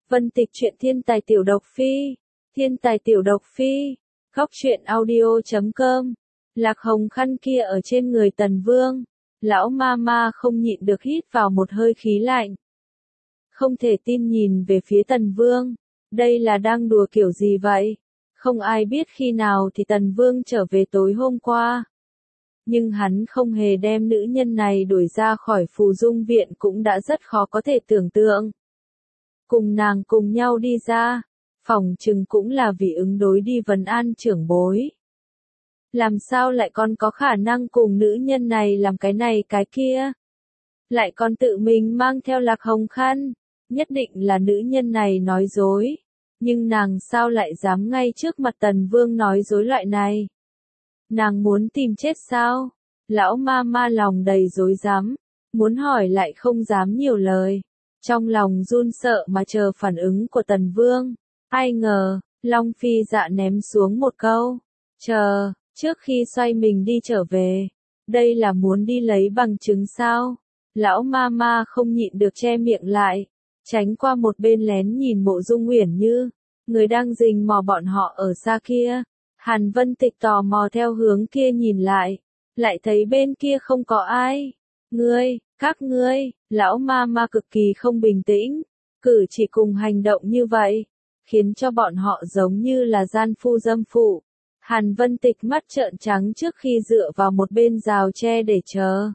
Vân Tịch truyện thiên tài tiểu độc phi. Thiên tài tiểu độc phi. Góc truyện audio.com. Lạc hồng khăn kia ở trên người Tần Vương. Lão ma ma không nhịn được hít vào một hơi khí lạnh. Không thể tin nhìn về phía Tần Vương. Đây là đang đùa kiểu gì vậy? Không ai biết khi nào thì Tần Vương trở về tối hôm qua. Nhưng hắn không hề đem nữ nhân này đuổi ra khỏi phù dung viện cũng đã rất khó có thể tưởng tượng. Cùng nàng cùng nhau đi ra, phỏng chừng cũng là vì ứng đối đi vấn an trưởng bối. Làm sao lại còn có khả năng cùng nữ nhân này làm cái này cái kia? Lại còn tự mình mang theo Lạc Hồng khăn, nhất định là nữ nhân này nói dối. Nhưng nàng sao lại dám ngay trước mặt Tần Vương nói dối loại này? Nàng muốn tìm chết sao? Lão ma ma lòng đầy dối dám, muốn hỏi lại không dám nhiều lời. Trong lòng run sợ mà chờ phản ứng của Tần Vương. Ai ngờ, Long Phi Dạ ném xuống một câu. Chờ, trước khi xoay mình đi trở về. Đây là muốn đi lấy bằng chứng sao? Lão ma ma không nhịn được che miệng lại. Tránh qua một bên lén nhìn Mộ Dung Uyển Như. Người đang rình mò bọn họ ở xa kia. Hàn Vân Tịch tò mò theo hướng kia nhìn lại. Lại thấy bên kia không có ai. Các ngươi, lão ma ma cực kỳ không bình tĩnh. Cử chỉ cùng hành động như vậy. Khiến cho bọn họ giống như là gian phu dâm phụ. Hàn Vân Tịch mắt trợn trắng trước khi dựa vào một bên rào tre để chờ.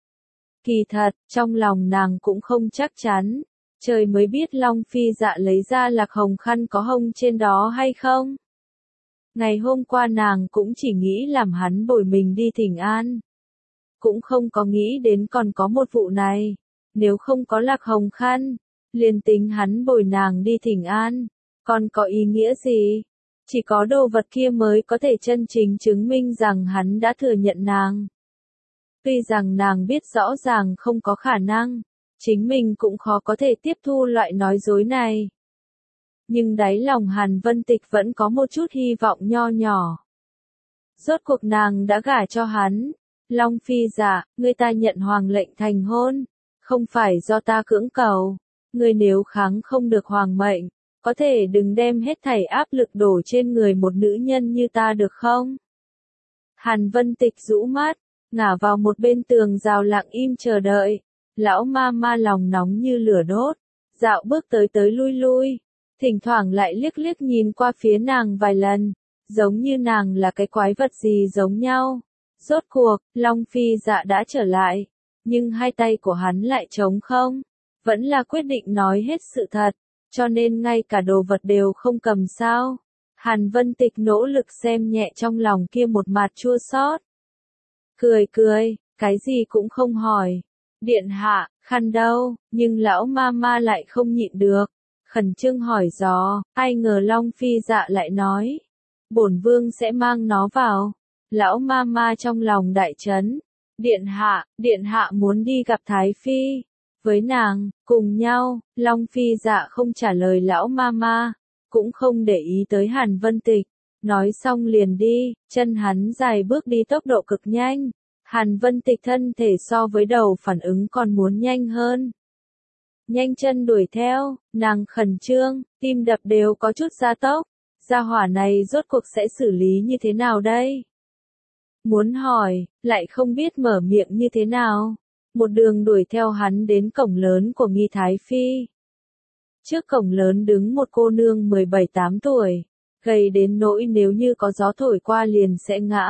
Kỳ thật, trong lòng nàng cũng không chắc chắn. Trời mới biết Long Phi Dạ lấy ra Lạc Hồng khăn có hông trên đó hay không. Ngày hôm qua nàng cũng chỉ nghĩ làm hắn bồi mình đi thỉnh an. Cũng không có nghĩ đến còn có một vụ này. Nếu không có Lạc Hồng khăn, liền tính hắn bồi nàng đi thỉnh an, còn có ý nghĩa gì? Chỉ có đồ vật kia mới có thể chân chính chứng minh rằng hắn đã thừa nhận nàng. Tuy rằng nàng biết rõ ràng không có khả năng, chính mình cũng khó có thể tiếp thu loại nói dối này. Nhưng đáy lòng Hàn Vân Tịch vẫn có một chút hy vọng nho nhỏ. Rốt cuộc nàng đã gả cho hắn. Long Phi Dạ, ngươi ta nhận hoàng lệnh thành hôn, không phải do ta cưỡng cầu. Ngươi nếu kháng không được hoàng mệnh, có thể đừng đem hết thảy áp lực đổ trên người một nữ nhân như ta được không? Hàn Vân Tịch rũ mắt, ngả vào một bên tường rào lặng im chờ đợi. Lão ma ma lòng nóng như lửa đốt, dạo bước tới tới lui lui, thỉnh thoảng lại liếc liếc nhìn qua phía nàng vài lần, giống như nàng là cái quái vật gì giống nhau. Rốt cuộc, Long Phi Dạ đã trở lại, nhưng hai tay của hắn lại trống không, vẫn là quyết định nói hết sự thật, cho nên ngay cả đồ vật đều không cầm sao. Hàn Vân Tịch nỗ lực xem nhẹ trong lòng kia một mặt chua xót. Cười, cái gì cũng không hỏi. Điện hạ, khăn đâu, nhưng lão ma ma lại không nhịn được. Khẩn trương hỏi dò, ai ngờ Long Phi Dạ lại nói. Bổn vương sẽ mang nó vào. Lão ma ma trong lòng đại chấn. Điện hạ muốn đi gặp Thái Phi. Với nàng, cùng nhau, Long Phi Dạ không trả lời lão ma ma. Cũng không để ý tới Hàn Vân Tịch. Nói xong liền đi, chân hắn dài bước đi tốc độ cực nhanh. Hàn Vân Tịch thân thể so với đầu phản ứng còn muốn nhanh hơn. Nhanh chân đuổi theo, nàng khẩn trương, tim đập đều có chút gia tốc. Gia hỏa này rốt cuộc sẽ xử lý như thế nào đây? Muốn hỏi, lại không biết mở miệng như thế nào. Một đường đuổi theo hắn đến cổng lớn của Nghi Thái Phi. Trước cổng lớn đứng một cô nương 17-8 tuổi, gầy đến nỗi nếu như có gió thổi qua liền sẽ ngã.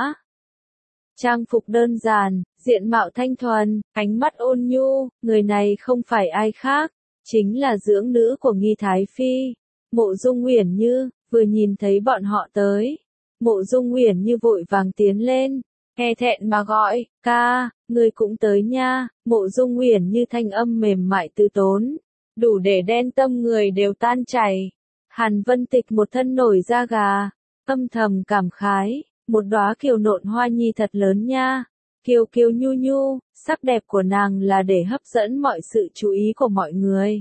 Trang phục đơn giản, diện mạo thanh thuần, ánh mắt ôn nhu, người này không phải ai khác, chính là dưỡng nữ của Nghi Thái Phi, Mộ Dung Uyển Như. Vừa nhìn thấy bọn họ tới, Mộ Dung Uyển Như vội vàng tiến lên, e thẹn mà gọi, ca, người cũng tới nha. Mộ Dung Uyển Như thanh âm mềm mại từ tốn, đủ để đen tâm người đều tan chảy. Hàn Vân Tịch một thân nổi da gà, âm thầm cảm khái, một đóa kiều nộn hoa nhi thật lớn nha, kiều kiều nhu nhu, sắc đẹp của nàng là để hấp dẫn mọi sự chú ý của mọi người.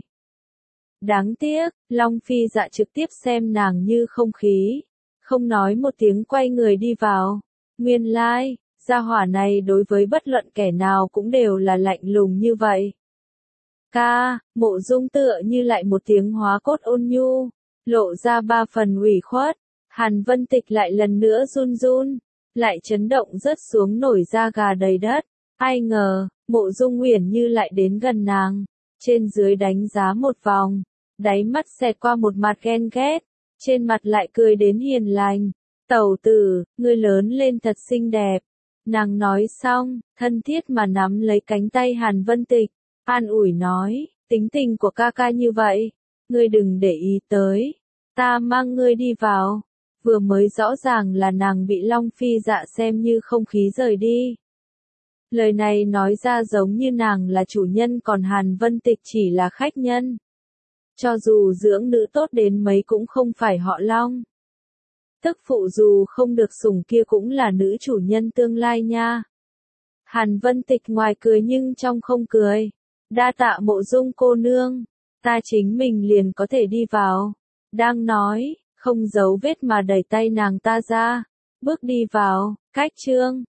Đáng tiếc, Long Phi Dạ trực tiếp xem nàng như không khí, không nói một tiếng quay người đi vào. Nguyên lai, gia hỏa này đối với bất luận kẻ nào cũng đều là lạnh lùng như vậy. Ca, Mộ Dung tựa như lại một tiếng hóa cốt ôn nhu, lộ ra 3 phần ủy khuất. Hàn Vân Tịch lại lần nữa run run, lại chấn động rớt xuống nổi da gà đầy đất. Ai ngờ, Mộ Dung Uyển Như lại đến gần nàng, trên dưới đánh giá một vòng, đáy mắt xẹt qua một mặt ghen ghét, trên mặt lại cười đến hiền lành. Tẩu tử, ngươi lớn lên thật xinh đẹp. Nàng nói xong, thân thiết mà nắm lấy cánh tay Hàn Vân Tịch, an ủi nói, tính tình của ca ca như vậy, ngươi đừng để ý tới, ta mang ngươi đi vào. Vừa mới rõ ràng là nàng bị Long Phi Dạ xem như không khí rời đi. Lời này nói ra giống như nàng là chủ nhân còn Hàn Vân Tịch chỉ là khách nhân. Cho dù dưỡng nữ tốt đến mấy cũng không phải họ Long. Tức phụ dù không được sủng kia cũng là nữ chủ nhân tương lai nha. Hàn Vân Tịch ngoài cười nhưng trong không cười. Đa tạ Mộ Dung cô nương, ta chính mình liền có thể đi vào. Đang nói, không giấu vết mà đẩy tay nàng ta ra, bước đi vào, cách chương.